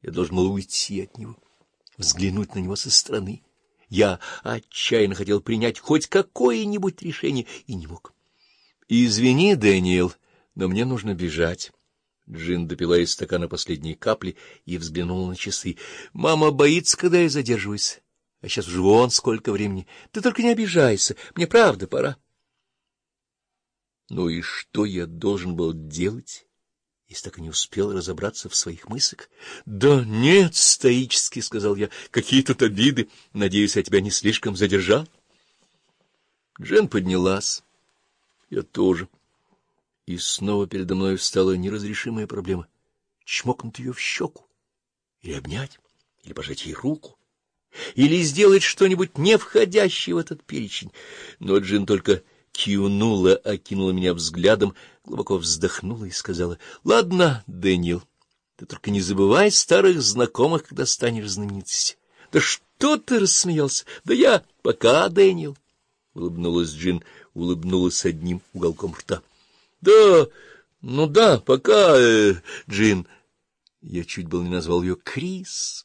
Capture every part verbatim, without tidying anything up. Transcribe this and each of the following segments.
Я должен был уйти от него, взглянуть на него со стороны. Я отчаянно хотел принять хоть какое-нибудь решение и не мог. — Извини, Дэниел, но мне нужно бежать. Джин допила из стакана последние капли и взглянула на часы. — Мама боится, когда я задерживаюсь. А сейчас уже вон сколько времени. Ты только не обижайся. Мне правда пора. Ну и что я должен был делать, если так и не успел разобраться в своих мыслях? — Да нет, — стоически сказал я, — какие тут обиды. Надеюсь, я тебя не слишком задержал. Джин поднялась. Я тоже. И снова передо мной встала неразрешимая проблема — чмокнуть ее в щеку, или обнять, или пожать ей руку, или сделать что-нибудь, не входящее в этот перечень. Но Джин только кивнула, окинула меня взглядом, глубоко вздохнула и сказала: — Ладно, Дэниел, ты только не забывай старых знакомых, когда станешь знаменитостью. — Да что ты, — рассмеялся, — да я пока, Дэниел. Улыбнулась Джин, улыбнулась одним уголком рта. — Да, ну да, пока, э, Джин. Я чуть было не назвал ее Крис.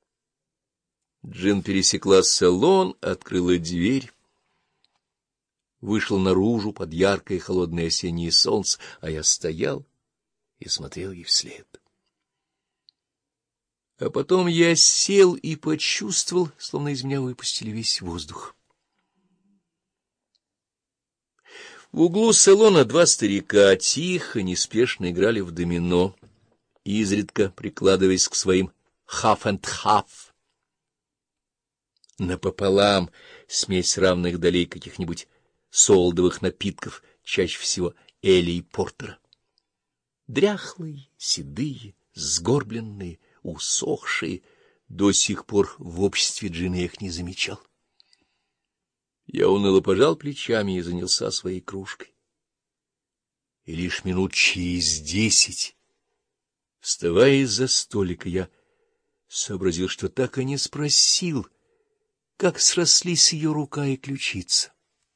Джин пересекла салон, открыла дверь, вышла наружу под яркое холодное осеннее солнце, а я стоял и смотрел ей вслед. А потом я сел и почувствовал, словно из меня выпустили весь воздух. В углу салона два старика тихо, неспешно играли в домино, изредка прикладываясь к своим half-and-half. Напополам смесь равных долей каких-нибудь солодовых напитков, чаще всего Эли и Портера. Дряхлые, седые, сгорбленные, усохшие, до сих пор в обществе Джина я их не замечал. Я уныло пожал плечами и занялся своей кружкой. И лишь минут через десять, вставая из-за столика, я сообразил, что так и не спросил, как срослись ее рука и ключица.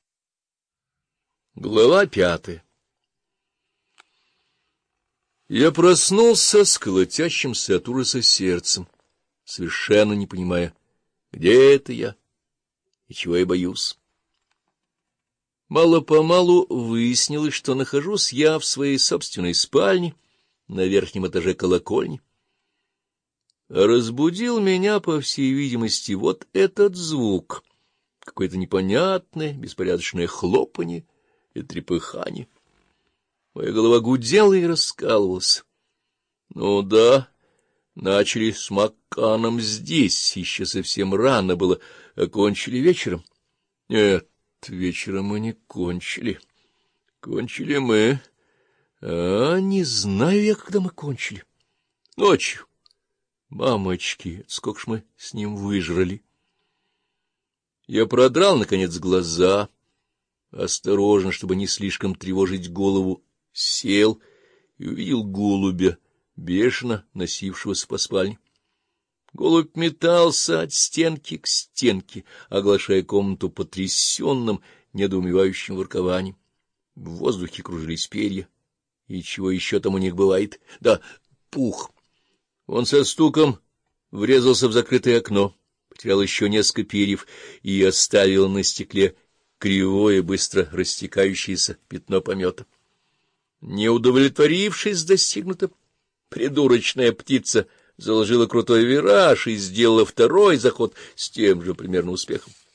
Глава пятая. Я проснулся с колотящимся от ужаса сердцем, совершенно не понимая, где это я и чего я боюсь. Мало-помалу выяснилось, что нахожусь я в своей собственной спальне на верхнем этаже колокольни. А разбудил меня, по всей видимости, вот этот звук, какое-то непонятное, беспорядочное хлопанье и трепыхание. Моя голова гудела и раскалывалась. Ну да, начали с Макканом здесь, еще совсем рано было, окончили вечером. Нет, вечером мы не кончили. Кончили мы. А не знаю я, когда мы кончили. Ночью. Мамочки, сколько ж мы с ним выжрали. Я продрал, наконец, глаза, осторожно, чтобы не слишком тревожить голову, сел и увидел голубя, бешено носившегося по спальне. Голубь метался от стенки к стенке, оглашая комнату потрясенным, недоумевающим воркованием. В воздухе кружились перья, и чего еще там у них бывает? Да, пух. Он со стуком врезался в закрытое окно, потерял еще несколько перьев и оставил на стекле кривое, быстро растекающееся пятно помета. Не удовлетворившись достигнутым, придурочная птица заложила крутой вираж и сделала второй заход с тем же примерно успехом.